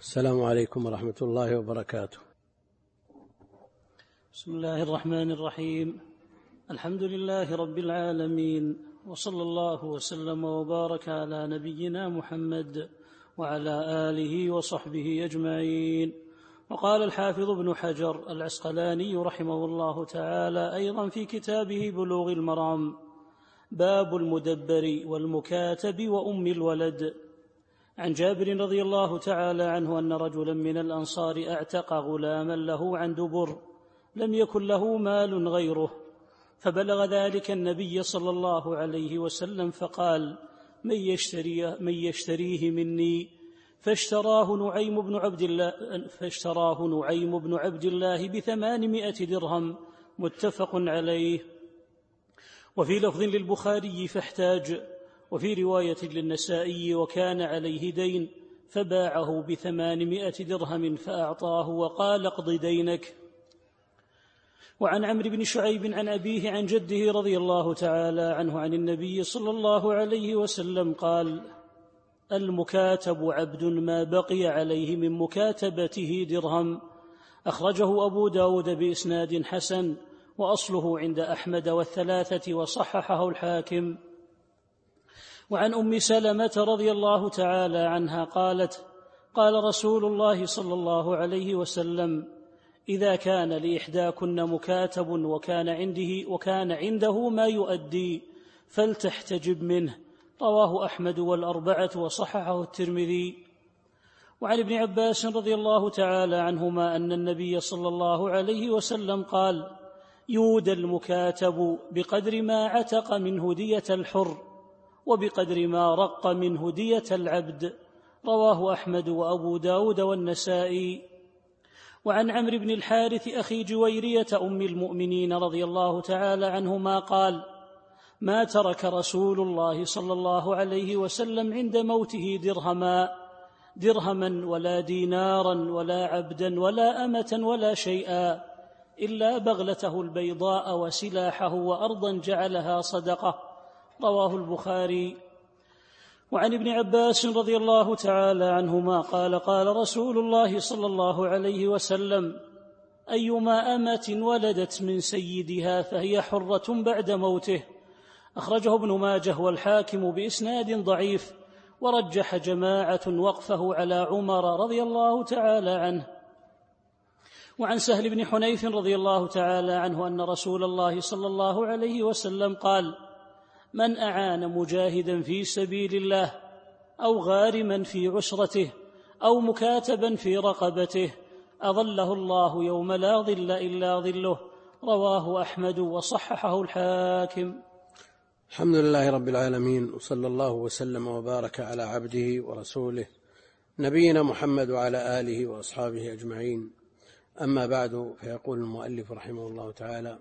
السلام عليكم ورحمة الله وبركاته. بسم الله الرحمن الرحيم. الحمد لله رب العالمين، وصلى الله وسلم وبارك على نبينا محمد وعلى آله وصحبه أجمعين. وقال الحافظ ابن حجر العسقلاني رحمه الله تعالى أيضا في كتابه بلوغ المرام: باب المدبر والمكاتب وأم الولد. عن جابر رضي الله تعالى عنه أن رجلا من الأنصار أعتق غلاما له عن دبر، لم يكن له مال غيره، فبلغ ذلك النبي صلى الله عليه وسلم فقال: من يشتريه مني؟ فاشتراه نعيم بن عبد الله ب800 درهم، متفق عليه. وفي لفظ للبخاري: فاحتاج. وفي رواية للنسائي: وكان عليه دين فباعه ب800 درهم فأعطاه وقال: اقض دينك. وعن عمرو بن شعيب عن أبيه عن جده رضي الله تعالى عنه عن النبي صلى الله عليه وسلم قال: المكاتب عبد ما بقي عليه من مكاتبته درهم. أخرجه أبو داود بإسناد حسن، وأصله عند أحمد والثلاثة، وصححه الحاكم. وعن أم سلمة رضي الله تعالى عنها قالت: قال رسول الله صلى الله عليه وسلم: إذا كان لإحداكن مكاتب وكان عنده ما يؤدي فلتحتجب منه. رواه أحمد والأربعة، وصححه الترمذي. وعن ابن عباس رضي الله تعالى عنهما أن النبي صلى الله عليه وسلم قال: يودى المكاتب بقدر ما عتق من هدية الحر، وبقدر ما رق من هدية العبد. رواه أحمد وأبو داود والنسائي. وعن عمرو بن الحارث أخي جويرية أم المؤمنين رضي الله تعالى عنهما قال: ما ترك رسول الله صلى الله عليه وسلم عند موته درهما ولا دينارا ولا عبدا ولا أمة ولا شيئا، إلا بغلته البيضاء وسلاحه وأرضا جعلها صدقة. رواه البخاري. وعن ابن عباس رضي الله تعالى عنهما قال: قال رسول الله صلى الله عليه وسلم: أيما أمة ولدت من سيدها فهي حرة بعد موته. أخرجه ابن ماجه والحاكم بإسناد ضعيف، ورجح جماعة وقفه على عمر رضي الله تعالى عنه. وعن سهل بن حنيف رضي الله تعالى عنه أن رسول الله صلى الله عليه وسلم قال: من أعان مجاهدا في سبيل الله، أو غارما في عسرته، أو مكاتبا في رقبته، أظله الله يوم لا ظل إلا ظله. رواه أحمد وصححه الحاكم. الحمد لله رب العالمين، وصلى الله وسلم وبارك على عبده ورسوله نبينا محمد وعلى آله وأصحابه أجمعين. أما بعد، فيقول المؤلف رحمه الله تعالى: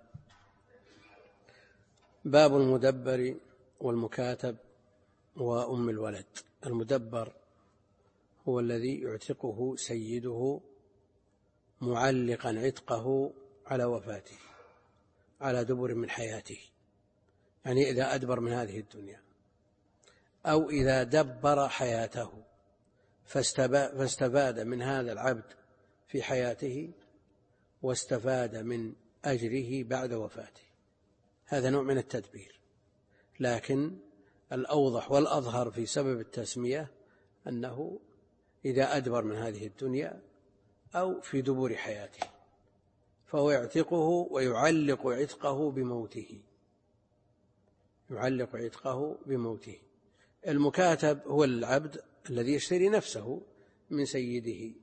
باب المدبر والمكاتب وأم الولد. المدبر هو الذي يعتقه سيده معلقا عتقه على وفاته، على دبر من حياته، يعني إذا أدبر من هذه الدنيا، أو إذا دبر حياته فاستفاد من هذا العبد في حياته واستفاد من أجره بعد وفاته. هذا نوع من التدبير، لكن الأوضح والأظهر في سبب التسمية أنه إذا أدبر من هذه الدنيا أو في دبور حياته فهو يعتقه ويعلق عتقه بموته. المكاتب هو العبد الذي يشتري نفسه من سيده،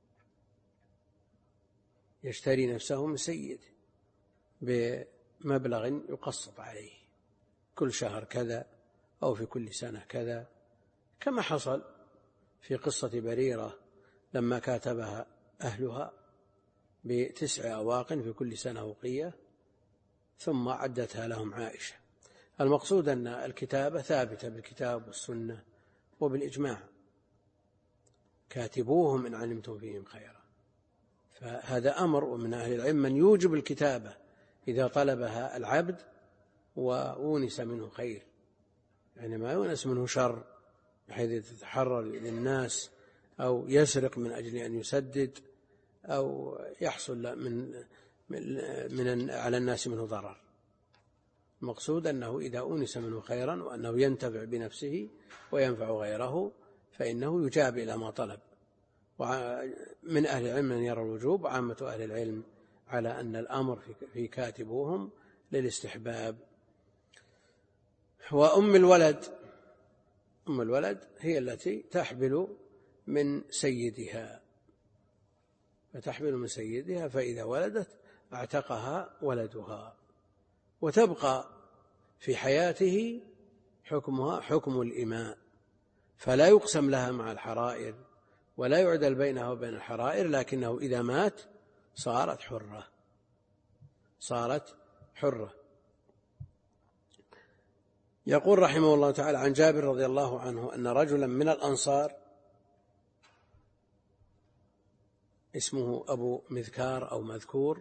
بمبلغ يقسط عليه كل شهر كذا أو في كل سنة كذا، كما حصل في قصة بريرة لما كاتبها أهلها ب9 أواق في كل سنة أوقية، ثم عدتها لهم عائشة. المقصود أن الكتابة ثابتة بالكتاب والسنة وبالإجماع: كاتبوهم إن علمتم فيهم خيرا. فهذا أمر، ومن أهل العلم من يوجب الكتابة إذا طلبها العبد وونس منه خير، يعني ما يونس منه شر، بحيث تتحرر للناس أو يسرق من أجل أن يسدد، أو يحصل على الناس منه ضرر. المقصود أنه إذا أونس منه خيرا وأنه ينتفع بنفسه وينفع غيره فإنه يجاب إلى ما طلب. ومن أهل العلم من يرى الوجوب، وعامة أهل العلم على أن الأمر في كاتبوهم للاستحباب. وأم الولد هي التي تحبل من سيدها، فإذا ولدت اعتقها ولدها، وتبقى في حياته حكمها حكم الإماء، فلا يقسم لها مع الحرائر ولا يعدل بينها وبين الحرائر، لكنه إذا مات صارت حرة. يقول رحمه الله تعالى عن جابر رضي الله عنه أن رجلا من الأنصار اسمه أبو مذكار أو مذكور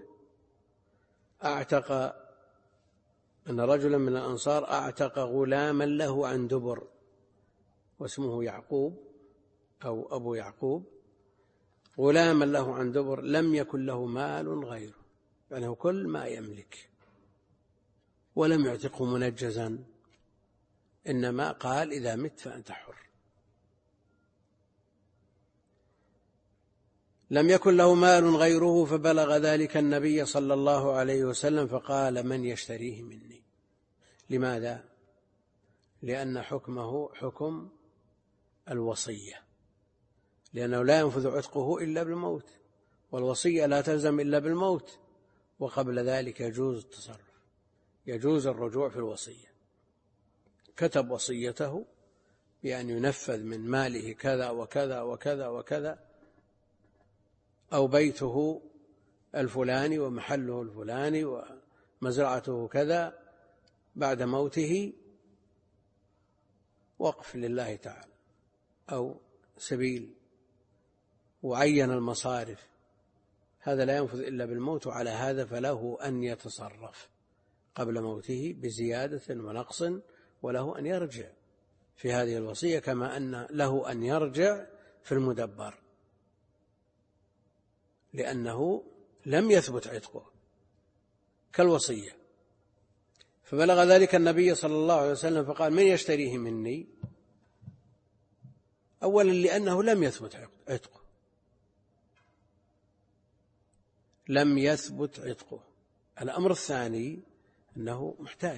أن رجلا من الأنصار أعتق غلاما له عن دبر، واسمه يعقوب أو أبو يعقوب، غلاما له عن دبر لم يكن له مال غيره، يعني كل ما يملك، ولم يعتقه منجزا، إنما قال إذا مت فأنت حر. لم يكن له مال غيره، فبلغ ذلك النبي صلى الله عليه وسلم فقال من يشتريه مني؟ لماذا؟ لأن حكمه حكم الوصية، لأنه لا ينفذ عتقه إلا بالموت، والوصية لا تلزم إلا بالموت، وقبل ذلك يجوز التصرف، يجوز الرجوع في الوصية. كتب وصيته بأن ينفذ من ماله كذا وكذا وكذا وكذا، أو بيته الفلاني ومحله الفلاني ومزرعته كذا، بعد موته وقف لله تعالى أو سبيل، وعين المصارف، هذا لا ينفذ إلا بالموت، وعلى هذا فله أن يتصرف قبل موته بزيادة ونقص، وله أن يرجع في هذه الوصية، كما أن له أن يرجع في المدبر، لأنه لم يثبت عتقه كالوصية. فبلغ ذلك النبي صلى الله عليه وسلم فقال من يشتريه مني؟ أولا لأنه لم يثبت عتقه، الأمر الثاني أنه محتاج،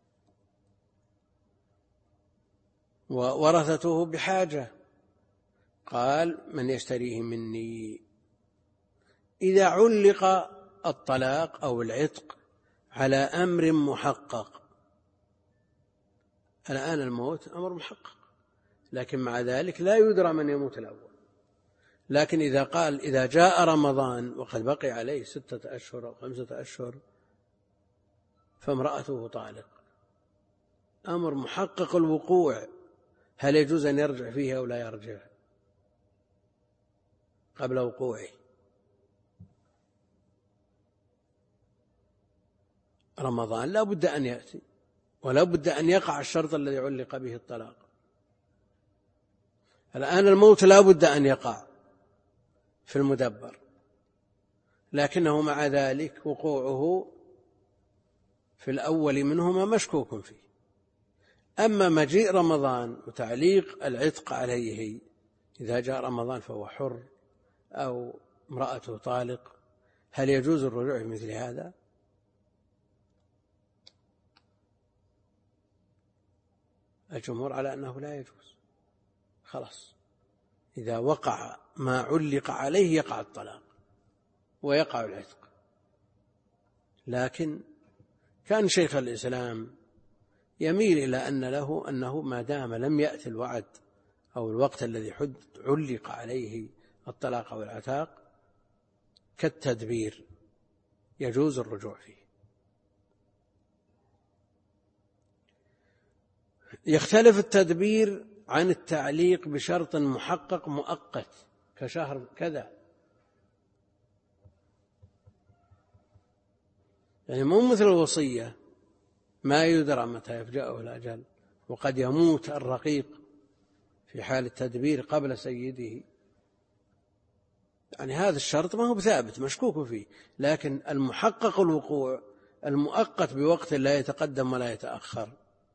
وورثته بحاجة، قال من يشتريه مني؟ إذا علق الطلاق أو العتق على أمر محقق، الآن الموت أمر محقق، لكن مع ذلك لا يدرى من يموت الأول. لكن إذا قال إذا جاء رمضان وقد بقي عليه 6 أشهر أو 5 أشهر فامرأته طالق، أمر محقق الوقوع، هل يجوز أن يرجع فيه أو لا يرجع قبل وقوعه؟ رمضان لا بد أن يأتي، ولا بد أن يقع الشرط الذي علق به الطلاق. الآن الموت لا بد أن يقع في المدبر، لكنه مع ذلك وقوعه في الأول منهما مشكوك فيه. أما مجيء رمضان وتعليق العتق عليه، إذا جاء رمضان فهو حر أو امرأته طالق، هل يجوز الرجوع في مثل هذا؟ الجمهور على أنه لا يجوز، خلاص إذا وقع ما علق عليه يقع الطلاق ويقع العتق. لكن كان شيخ الإسلام يميل إلى أنه ما دام لم يأتي الوعد أو الوقت الذي علق عليه الطلاق أو العتاق كالتدبير يجوز الرجوع فيه. يختلف التدبير عن التعليق بشرط محقق مؤقت كشهر كذا، يعني مو مثل الوصية ما يدرى متى يفجأه الأجل، وقد يموت الرقيق في حال التدبير قبل سيده يعني هذا الشرط ما هو بثابت، مشكوك فيه، لكن المحقق الوقوع المؤقت بوقت لا يتقدم ولا يتأخر،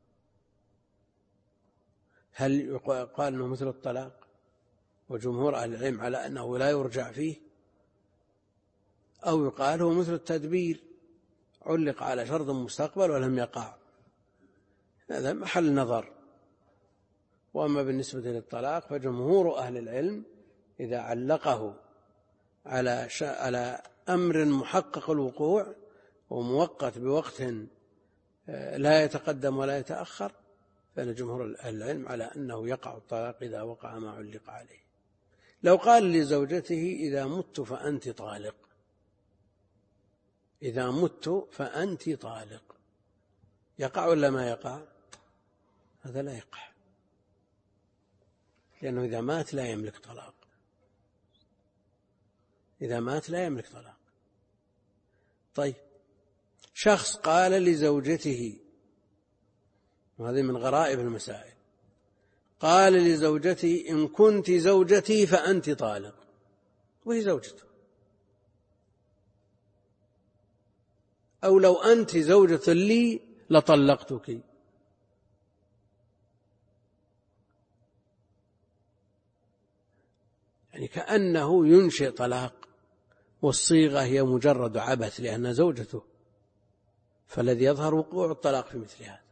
هل يقال أنه مثل الطلاق وجمهور أهل العلم على أنه لا يرجع فيه، أو يقال هو مثل التدبير علق على شرط مستقبل ولم يقع؟ هذا محل نظر. وأما بالنسبة للطلاق فجمهور أهل العلم إذا علقه على أمر محقق الوقوع ومؤقت بوقت لا يتقدم ولا يتأخر، فإن جمهور أهل العلم على أنه يقع الطلاق إذا وقع ما علق عليه. لو قال لزوجته إذا مت فأنت طالق، إذا مت فأنت طالق، يقع ولا ما يقع؟ هذا لا يقع، لأنه إذا مات لا يملك طلاق، إذا مات لا يملك طلاق. طيب، شخص قال لزوجته، وهذه من غرائب المسائل، قال لزوجته إن كنت زوجتي فأنت طالق، وهي زوجته، أو لو أنت زوجة لي لطلقتك. يعني كأنه ينشئ طلاق، والصيغة هي مجرد عبث لأنها زوجته، فالذي يظهر وقوع الطلاق في مثل هذا.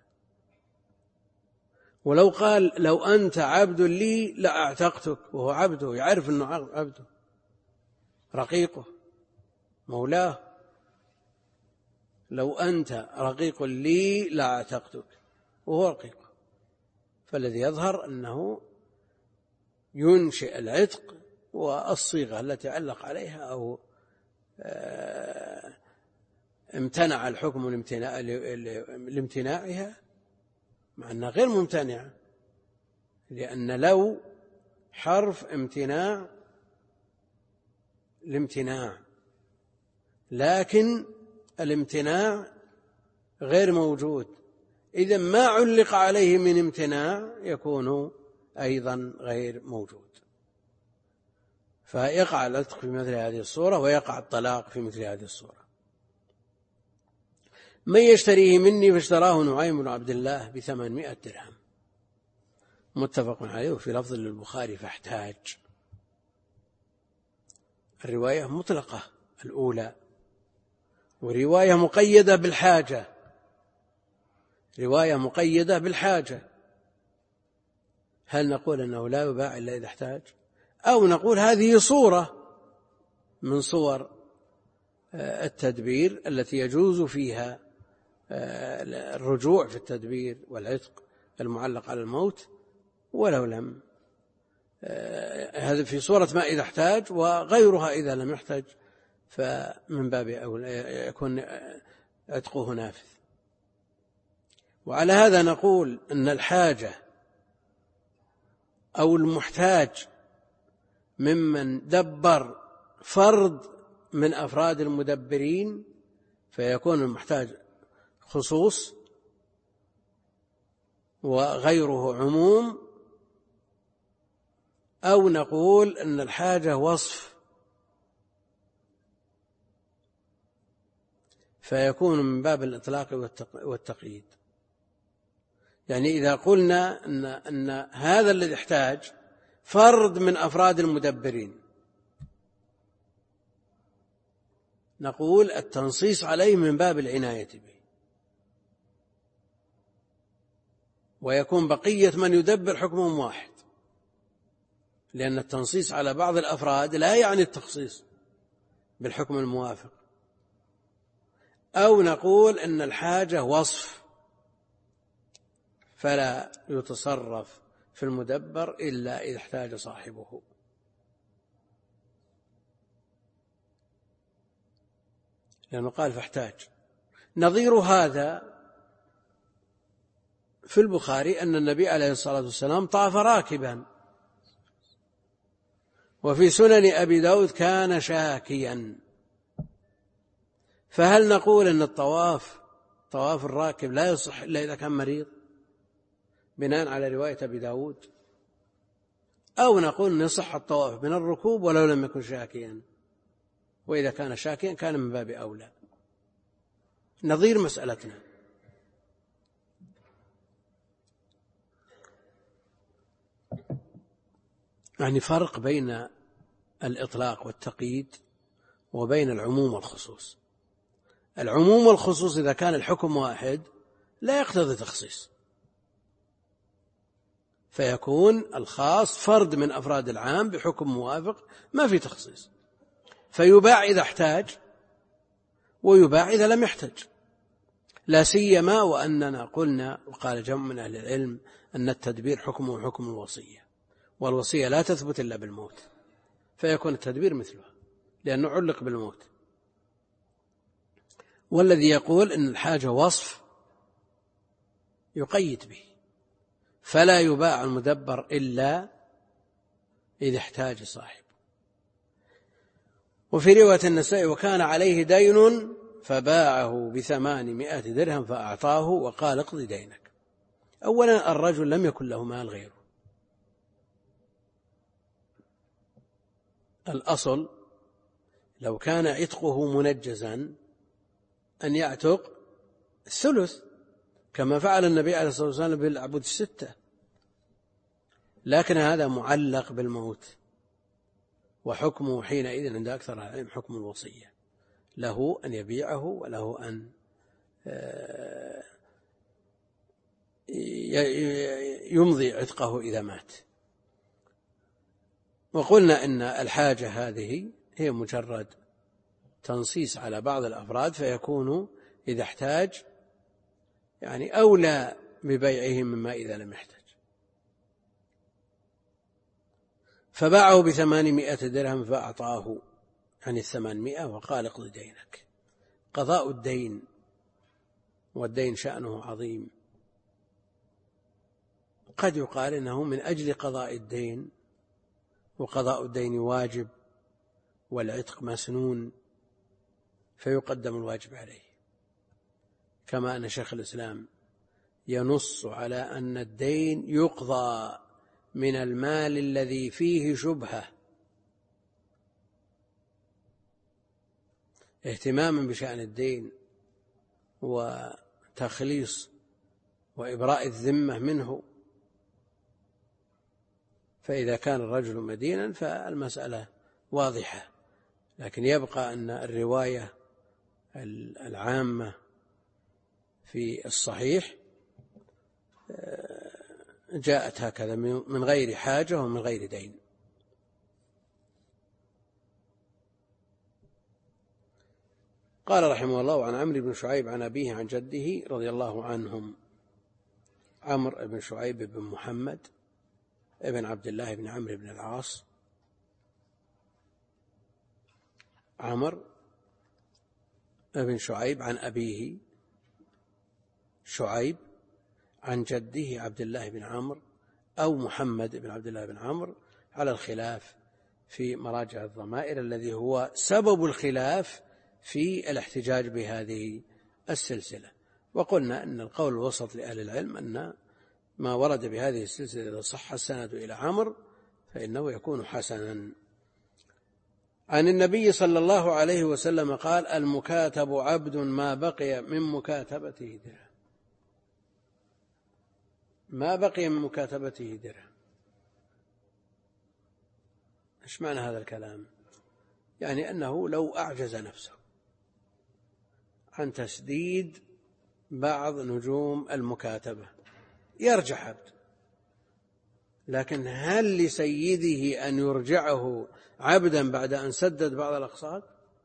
ولو قال لو أنت عبد لي لأعتقتك، وهو عبده، يعرف أنه عبده، رقيقه، مولاه، لو أنت رقيق لي لأعتقتك، وهو رقيقه، فالذي يظهر أنه ينشئ العتق، والصيغة التي علق عليها أو امتنع الحكم لامتناعها، مع أنها غير ممتنعة، لأن لو حرف امتناع الامتناع، لكن الامتناع غير موجود، إذا ما علق عليه من امتناع يكون أيضا غير موجود، فيقع العتق في مثل هذه الصورة، ويقع الطلاق في مثل هذه الصورة. من يشتريه مني فاشتراه نعيم بن عبد الله ب800 درهم، متفق عليه. وفي لفظ للبخاري فاحتاج. الرواية مطلقة الأولى، ورواية مقيدة بالحاجة، رواية مقيدة بالحاجة. هل نقول أنه لا يباع إلا إذا احتاج، أو نقول هذه صورة من صور التدبير التي يجوز فيها الرجوع في التدبير والعتق المعلق على الموت، ولو لم، هذا في صورة ما إذا احتاج، وغيرها إذا لم يحتاج فمن باب أولى يكون عتقه نافذ. وعلى هذا نقول أن الحاجة أو المحتاج ممن دبر فرد من أفراد المدبرين فيكون المحتاج خصوص وغيره عموم، أو نقول أن الحاجة وصف فيكون من باب الإطلاق والتقييد. يعني إذا قلنا أن هذا الذي يحتاج فرد من أفراد المدبرين، نقول التنصيص عليه من باب العناية به، ويكون بقية من يدبر حكمهم واحد، لأن التنصيص على بعض الأفراد لا يعني التخصيص بالحكم الموافق. أو نقول أن الحاجة وصف فلا يتصرف في المدبر إلا إذا احتاج صاحبه. لأنه قال فاحتاج. نظير هذا في البخاري أن النبي عليه الصلاة والسلام طاف راكبا، وفي سنن أبي داود كان شاكيا. فهل نقول أن طواف الراكب لا يصح إلا إذا كان مريض بناء على رواية أبي داود، أو نقول يصح الطواف من الركوب ولو لم يكن شاكيا، وإذا كان شاكيا كان من باب أولى، نظير مسألتنا. يعني فرق بين الإطلاق والتقييد وبين العموم والخصوص. العموم والخصوص إذا كان الحكم واحد لا يقتضي تخصيص، فيكون الخاص فرد من أفراد العام بحكم موافق، ما في تخصيص، فيباع إذا احتاج ويباع إذا لم يحتج. لا سيما وأننا قلنا وقال جمع من أهل العلم أن التدبير حكمه حكم الوصية، والوصية لا تثبت إلا بالموت، فيكون التدبير مثلها لأنه علق بالموت. والذي يقول أن الحاجة وصف يقيد به، فلا يباع المدبر إلا إذا احتاج صاحب. وفي رواية النسائي وكان عليه دين فباعه ب800 درهم فأعطاه وقال اقضي دينك. أولا الرجل لم يكن له مال غيره، الأصل لو كان عتقه منجزا أن يعتق الثلث كما فعل النبي عليه الصلاة والسلام بالعبود 6، لكن هذا معلق بالموت، وحكمه حينئذ عند أكثر العلم حكم الوصية، له أن يبيعه وله أن يمضي عتقه إذا مات. وقلنا إن الحاجة هذه هي مجرد تنصيص على بعض الأفراد، فيكون إذا احتاج يعني أولى ببيعه مما إذا لم يحتاج. فباعه ب800 درهم فأعطاه يعني 800 وقال اقضي دينك. قضاء الدين، والدين شأنه عظيم، قد يقال إنه من أجل قضاء الدين، وقضاء الدين واجب والعتق مسنون، فيقدم الواجب عليه، كما أن شيخ الإسلام ينص على أن الدين يقضى من المال الذي فيه شبهة اهتماما بشأن الدين وتخليص وإبراء الذمة منه. فإذا كان الرجل مدينا فالمسألة واضحة، لكن يبقى أن الرواية العامة في الصحيح جاءت هكذا من غير حاجة ومن غير دين. قال رحمه الله عن عمرو بن شعيب عن أبيه عن جده رضي الله عنهم. عمرو بن شعيب بن محمد ابن عبد الله بن عمرو بن العاص، عمرو بن شعيب عن أبيه شعيب عن جده عبد الله بن عمرو أو محمد بن عبد الله بن عمرو، على الخلاف في مراجع الضمائر الذي هو سبب الخلاف في الاحتجاج بهذه السلسلة. وقلنا أن القول الوسط لأهل العلم أن ما ورد بهذه السلسلة إذا صح السند إلى عمرو فإنه يكون حسنا. عن النبي صلى الله عليه وسلم قال المكاتب عبد ما بقي من مكاتبته درهم. ما بقي من مكاتبته درهم، إيش معنى هذا الكلام؟ يعني أنه لو أعجز نفسه عن تسديد بعض نجوم المكاتبة يرجع عبد، لكن هل لسيده أن يرجعه عبدا بعد أن سدد بعض الأقساط؟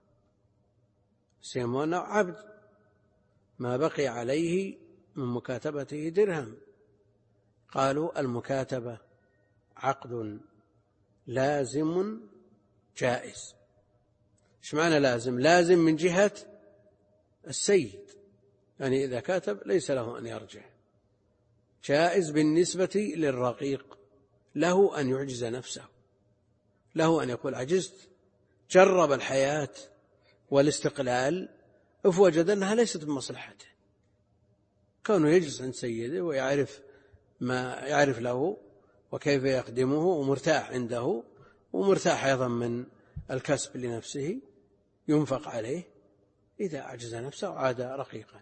سيمونه عبد ما بقي عليه من مكاتبته درهم. قالوا المكاتبة عقد لازم جائز. إيش معنى لازم؟ لازم من جهة السيد، يعني إذا كاتب ليس له أن يرجع. جائز بالنسبة للرقيق، له أن يعجز نفسه، له أن يقول عجزت، جرب الحياة والاستقلال فوجد أنها ليست بمصلحته، كونه يجلس عند سيده ويعرف ما يعرف له وكيف يخدمه ومرتاح عنده ومرتاح أيضا من الكسب لنفسه ينفق عليه، إذا أعجز نفسه عاد رقيقا.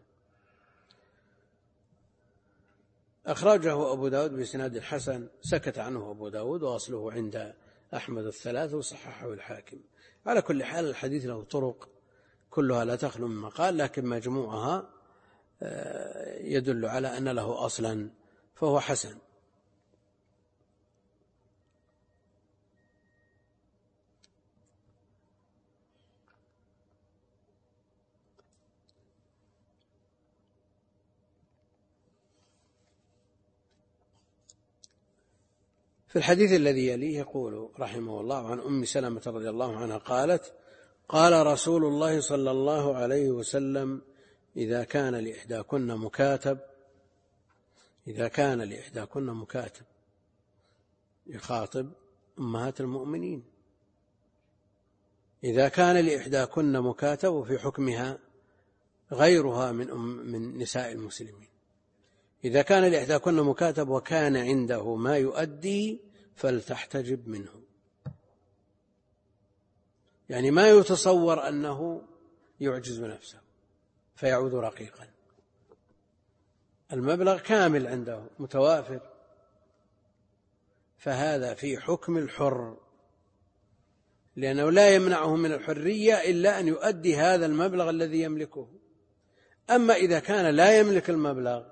أخرجه أبو داود بإسناد حسن، سكت عنه أبو داود وأصله عند أحمد الثلاثة وصححه الحاكم. على كل حال الحديث له طرق كلها لا تخلو من مقال، لكن مجموعها يدل على أن له أصلا فهو حسن. في الحديث الذي يليه يقول رحمه الله عن أم سلمة رضي الله عنها قالت: قال رسول الله صلى الله عليه وسلم: إذا كان لإحداكن مكاتب، يخاطب أمهات المؤمنين، إذا كان لإحداكن مكاتب في حكمها غيرها من نساء المسلمين، إذا كان لإحداكن مكاتب وكان عنده ما يؤدي فلتحتجب منه، يعني ما يتصور أنه يعجز نفسه فيعود رقيقا، المبلغ كامل عنده متوافر، فهذا في حكم الحر، لأنه لا يمنعه من الحرية إلا أن يؤدي هذا المبلغ الذي يملكه. أما إذا كان لا يملك المبلغ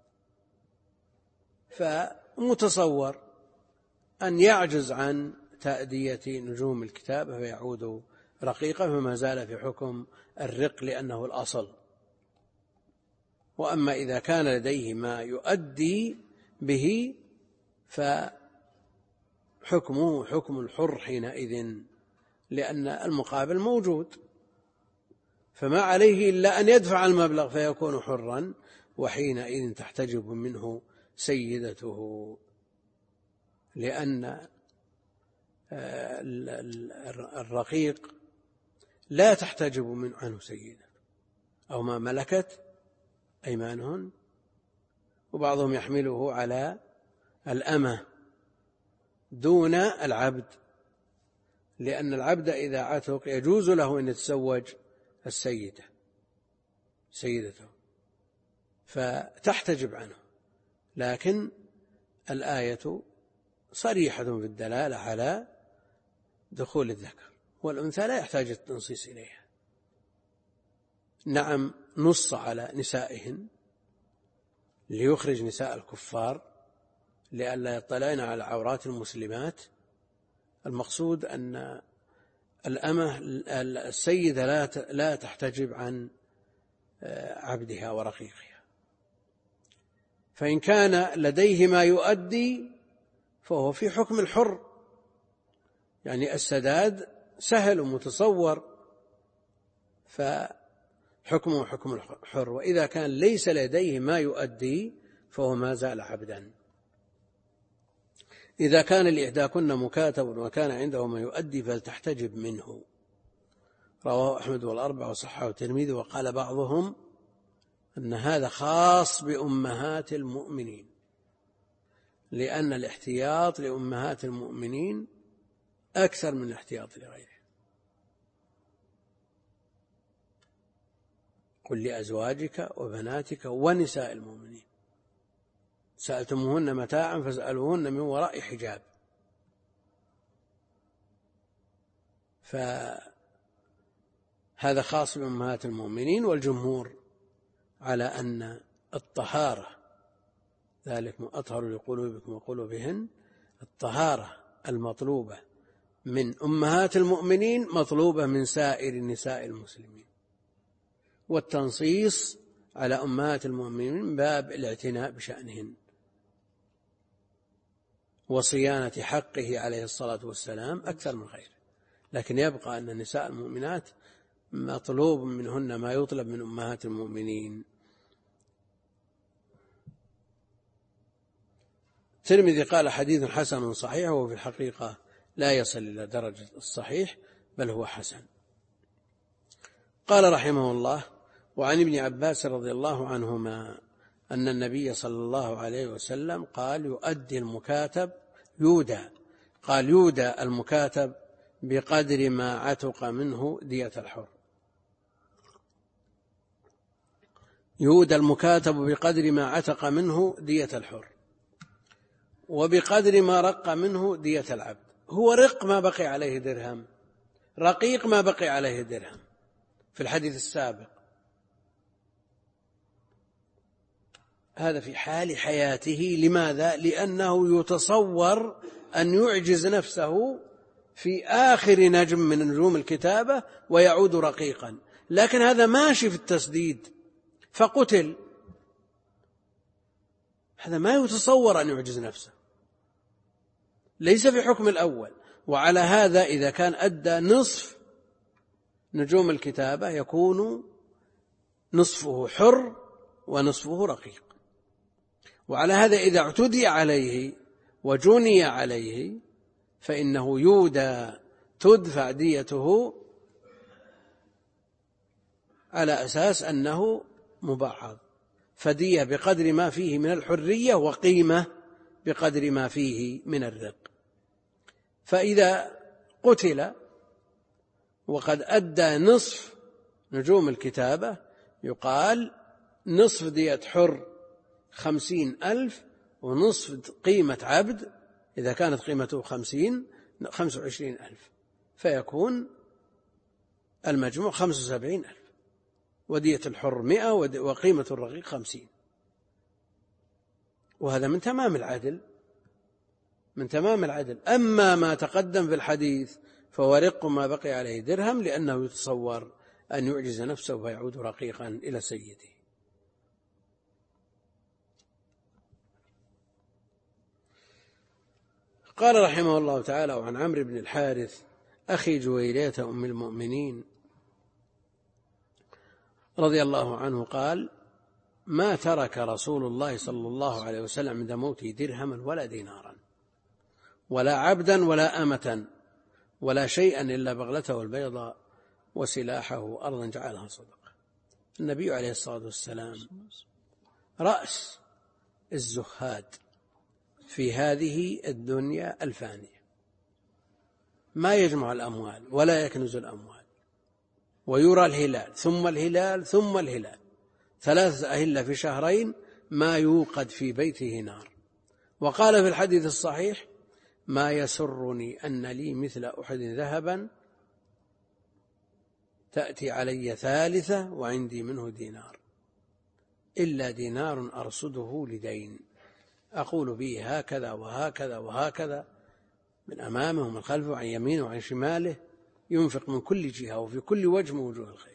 فمتصور أن يعجز عن تأدية نجوم الكتابة فيعود رقيقا، فما زال في حكم الرق لأنه الأصل. وأما إذا كان لديه ما يؤدي به فحكمه حكم الحر حينئذ، لأن المقابل موجود، فما عليه إلا أن يدفع المبلغ فيكون حرا، وحينئذ تحتجب منه سيدته، لأن الرقيق لا تحتجب عنه سيدته أو ما ملكت أيمانهن، وبعضهم يحمله على الأمة دون العبد، لأن العبد إذا عتق يجوز له أن يتزوج سيدته فتحتجب عنه، لكن الآية صريحة في الدلالة على دخول الذكر، والأنثى لا يحتاج التنصيص إليها. نعم نص على نسائهن ليخرج نساء الكفار لئلا يطلعن على عورات المسلمات، المقصود أن الأمة السيدة لا تحتجب عن عبدها ورقيقها، فإن كان لديه ما يؤدي فهو في حكم الحر، يعني السداد سهل ومتصور فحكمه حكم الحر، وإذا كان ليس لديه ما يؤدي فهو ما زال عبدا. إذا كان لإحداكن مكاتب وكان عنده ما يؤدي فلتحتجب منه، رواه أحمد والأربعة وصححه الترمذي. وقال بعضهم أن هذا خاص بأمهات المؤمنين، لأن الاحتياط لأمهات المؤمنين أكثر من الاحتياط لغيره. قل لأزواجك وبناتك ونساء المؤمنين سألتموهن متاعا فاسألوهن من وراء حجاب. فهذا خاص بأمهات المؤمنين، والجمهور على أن الطهارة ذلك أطهر لقلوبكم وقلوبهن، الطهارة المطلوبة من أمهات المؤمنين مطلوبة من سائر نساء المسلمين، والتنصيص على أمهات المؤمنين من باب الاعتناء بشأنهن وصيانة حقه عليه الصلاة والسلام أكثر من غيره. لكن يبقى أن النساء المؤمنات مطلوب منهن ما يطلب من أمهات المؤمنين. الترمذي قال حديث حسن صحيح، وفي الحقيقة لا يصل إلى درجة الصحيح بل هو حسن. قال رحمه الله: وعن ابن عباس رضي الله عنهما أن النبي صلى الله عليه وسلم قال: يؤدي المكاتب يودى، قال يودى المكاتب بقدر ما عتق منه دية الحر. يودى المكاتب بقدر ما عتق منه دية الحر، وبقدر ما رق منه دية العبد. هو رق ما بقي عليه درهم، رقيق ما بقي عليه درهم في الحديث السابق. هذا في حال حياته. لماذا؟ لأنه يتصور أن يعجز نفسه في آخر نجم من نجوم الكتابة ويعود رقيقا، لكن هذا ماشي في التسديد فقتل، هذا ما يتصور أن يعجز نفسه، ليس في حكم الأول. وعلى هذا إذا كان أدى نصف نجوم الكتابة يكون نصفه حر ونصفه رقيق. وعلى هذا إذا اعتدي عليه وجني عليه فإنه يودى، تدفع ديته على أساس أنه مبعض، فدية بقدر ما فيه من الحرية وقيمة بقدر ما فيه من الرق. فإذا قتل وقد أدى نصف نجوم الكتابة يقال نصف دية حر 50,000 ونصف قيمة عبد إذا كانت قيمته 25,000، فيكون المجموع 75,000، ودية الحر 100 وقيمة الرقيق 50. وهذا من تمام العدل، من تمام العدل. أما ما تقدم في الحديث فهو رق ما بقي عليه درهم، لأنه يتصور أن يعجز نفسه ويعود رقيقا إلى سيده. قال رحمه الله تعالى: وعن عمرو بن الحارث أخي جويرية أم المؤمنين رضي الله عنه قال: ما ترك رسول الله صلى الله عليه وسلم عند موته درهما ولا دينارا ولا عبدا ولا أمة ولا شيئا إلا بغلته البيضاء وسلاحه أرضا جعلها صدقة. النبي عليه الصلاة والسلام رأس الزهاد في هذه الدنيا الفانية، ما يجمع الأموال ولا يكنز الأموال، ويرى الهلال ثم الهلال ثم الهلال، 3 أهلة في شهرين ما يوقد في بيته نار. وقال في الحديث الصحيح: ما يسرني أن لي مثل أحد ذهبا تأتي علي 3 وعندي منه دينار، إلا دينار أرصده لدين أقول به هكذا وهكذا وهكذا من أمامه ومن خلفه وعن يمينه وعن شماله، ينفق من كل جهة وفي كل وجه من وجوه الخير.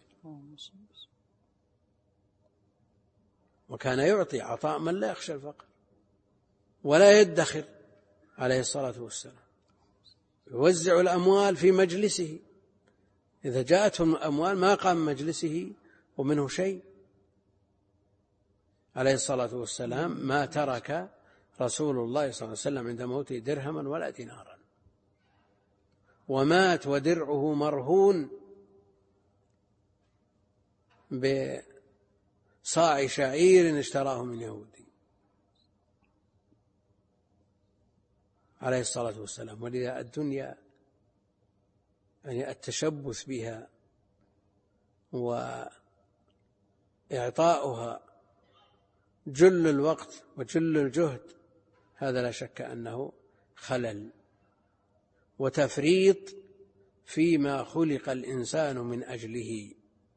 وكان يعطي عطاء من لا يخشى الفقر ولا يدخر عليه الصلاة والسلام، يوزع الأموال في مجلسه، إذا جاءتهم الأموال ما قام مجلسه ومنه شيء عليه الصلاة والسلام. ما ترك رسول الله صلى الله عليه وسلم عند موته درهما ولا دينارا، ومات ودرعه مرهون بصاع شعير اشتراه من يهودي عليه الصلاة والسلام. ولذا الدنيا يعني التشبث بها وإعطاؤها جل الوقت وجل الجهد، هذا لا شك أنه خلل وتفريط فيما خلق الإنسان من أجله،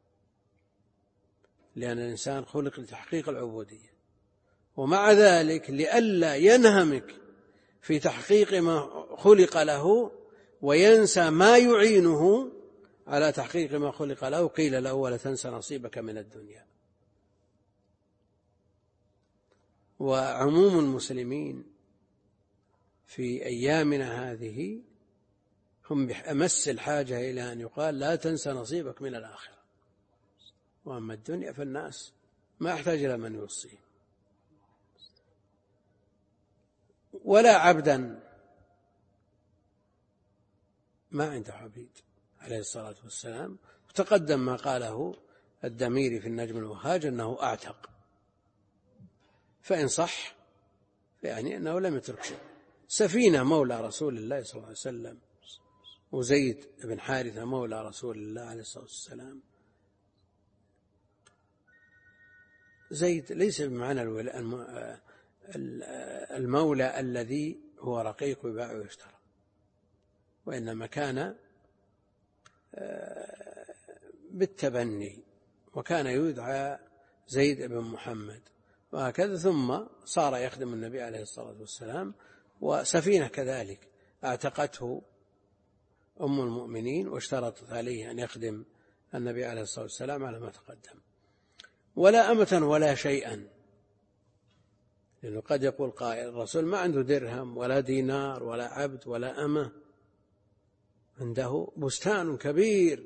لأن الإنسان خلق لتحقيق العبودية، ومع ذلك لئلا ينهمك في تحقيق ما خلق له وينسى ما يعينه على تحقيق ما خلق له، قيل له: ولا تنسى نصيبك من الدنيا. وعموم المسلمين في أيامنا هذه هم بأمس الحاجة إلى أن يقال: لا تنسى نصيبك من الآخرة. وأما الدنيا فالناس ما يحتاج إلى من يوصيه. ولا عبدا، ما عنده عبيد عليه الصلاة والسلام. وتقدم ما قاله الدميري في النجم الوهاج أنه أعتق، فإن صح يعني أنه لم يترك شيء، سفينة مولى رسول الله صلى الله عليه وسلم، وزيد بن حارثة مولى رسول الله عليه الصلاة والسلام. زيد ليس بمعنى المولى الذي هو رقيق يباع ويشترى، وإنما كان بالتبني، وكان يدعى زيد بن محمد وهكذا، ثم صار يخدم النبي عليه الصلاة والسلام. وسفينة كذلك اعتقته أم المؤمنين واشترطت عليه أن يخدم النبي عليه الصلاة والسلام على ما تقدم. ولا أمة ولا شيئا، لأنه قد يقول قائل الرسول ما عنده درهم ولا دينار ولا عبد ولا أمة، عنده بستان كبير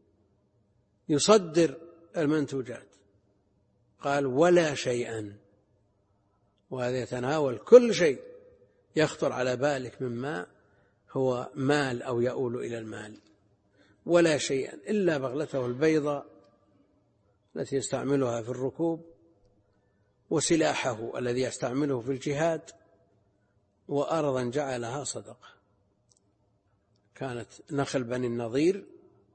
يصدر المنتوجات. قال ولا شيئا، وهذا يتناول كل شيء يخطر على بالك مما هو مال أو يؤول إلى المال. ولا شيئا إلا بغلته البيضاء التي يستعملها في الركوب، وسلاحه الذي يستعمله في الجهاد، وأرضا جعلها صدقة. كانت نخل بني النضير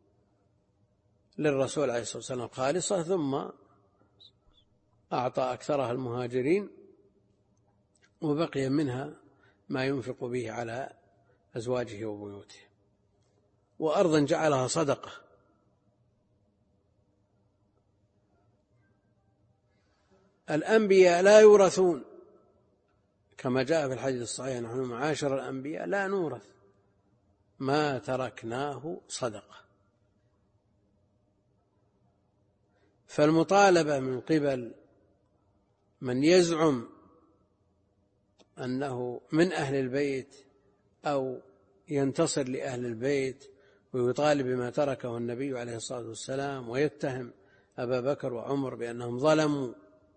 للرسول عليه الصلاة والسلام خالصة، ثم أعطى أكثرها المهاجرين، وبقي منها ما ينفق به على أزواجه وبيوته. وأرضا جعلها صدقة. الأنبياء لا يورثون، كما جاء في الحديث الصحيح نحن معاشر الأنبياء لا نورث، ما تركناه صدقة. فالمطالبة من قبل من يزعم أنه من أهل البيت أو ينتصر لأهل البيت ويطالب بما تركه النبي عليه الصلاة والسلام، ويتهم أبا بكر وعمر بأنهم ظلموا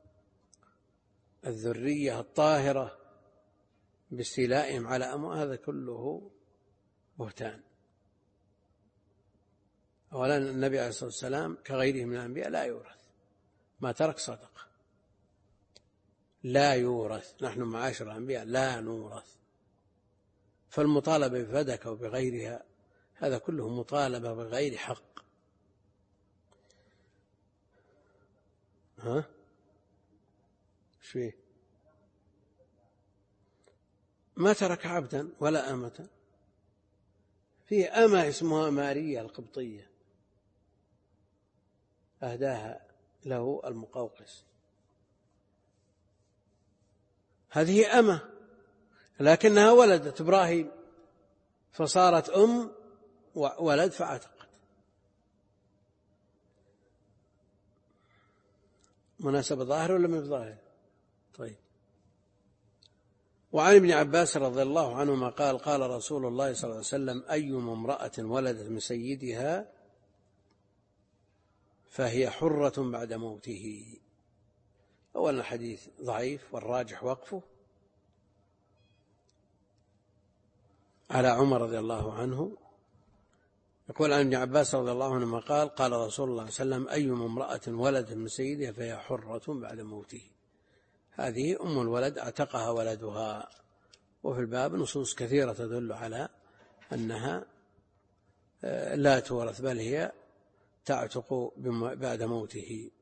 الذرية الطاهرة باستيلائهم على أموال، هذا كله بهتان. أولا النبي عليه الصلاة والسلام كغيره من الأنبياء لا يورث، ما ترك صدقة، لا يورث. نحن معاشر الأنبياء لا نورث. فالمطالبة بفدكة وبغيرها هذا كله مطالبة بغير حق. شيء ما ترك عبدا ولا أمة. فيه أمة اسمها ماريا القبطية أهداها له المقوقس، هذه أمة لكنها ولدت إبراهيم فصارت أم ولد فعتقت. مناسبة ظاهر ولا مش ظاهر؟ طيب. وعن ابن عباس رضي الله عنهما قال قال رسول الله صلى الله عليه وسلم أيما امرأة ولدت من سيدها فهي حرة بعد موته. أولا الحديث ضعيف والراجح وقفه على عمر رضي الله عنه. يقول عن ابن عباس رضي الله عنهما قال قال رسول الله صلى الله عليه وسلم أيما امرأة ولدت من سيدها فهي حرة بعد موته. هذه أم الولد اعتقها ولدها. وفي الباب نصوص كثيرة تدل على أنها لا تورث، بل هي تعتق بعد موته.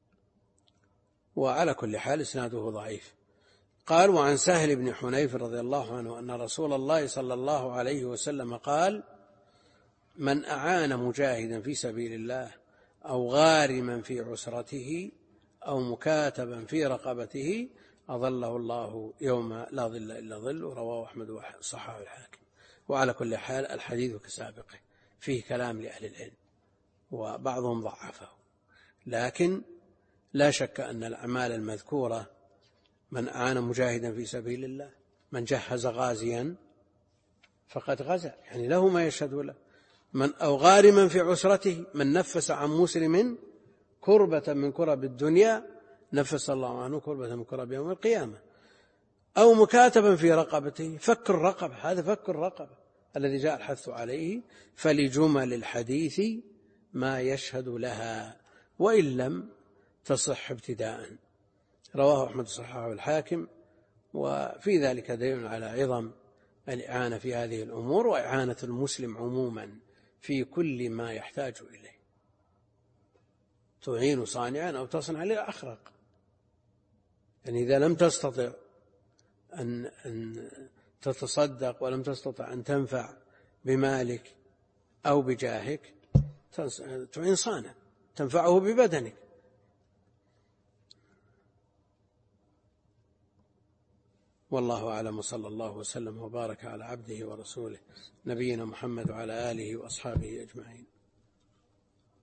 وعلى كل حال إسناده ضعيف. قال وعن سهل بن حنيف رضي الله عنه أن رسول الله صلى الله عليه وسلم قال من أعان مجاهدا في سبيل الله أو غارما في عسرته أو مكاتبا في رقبته أظله الله يوم لا ظل إلا ظله. رواه أحمد وصححه الحاكم. وعلى كل حال الحديث كسابقه فيه كلام لأهل العلم وبعضهم ضعفه، لكن لا شك أن الأعمال المذكورة من أعان مجاهدا في سبيل الله، من جهز غازيا فقد غزا، يعني له ما يشهد له. من أو غارما في عسرته، من نفس عن مسلم كربة من كرب الدنيا نفس الله عنه كربة من كرب يوم القيامة. أو مكاتبا في رقبته، فك الرقبة، هذا فك الرقبة الذي جاء الحث عليه. فلجمل الحديث ما يشهد لها وإن لم تصح ابتداء. رواه أحمد صححه الحاكم. وفي ذلك دليل على عظم الإعانة في هذه الأمور، وإعانة المسلم عموما في كل ما يحتاج إليه. تعين صانعا أو تصنع لأخرق. يعني إذا لم تستطع أن تتصدق ولم تستطع أن تنفع بمالك أو بجاهك، تعين صانع تنفعه ببدنك. والله أعلم، وصلى الله وسلم وبارك على عبده ورسوله نبينا محمد وعلى آله وأصحابه أجمعين.